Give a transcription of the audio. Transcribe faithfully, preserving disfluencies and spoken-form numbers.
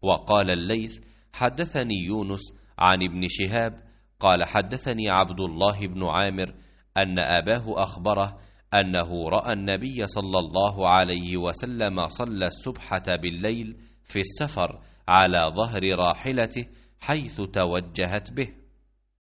وقال الليث حدثني يونس عن ابن شهاب قال حدثني عبد الله بن عامر أن أباه أخبره أنه رأى النبي صلى الله عليه وسلم صلى السبحة بالليل في السفر على ظهر راحلته حيث توجهت به.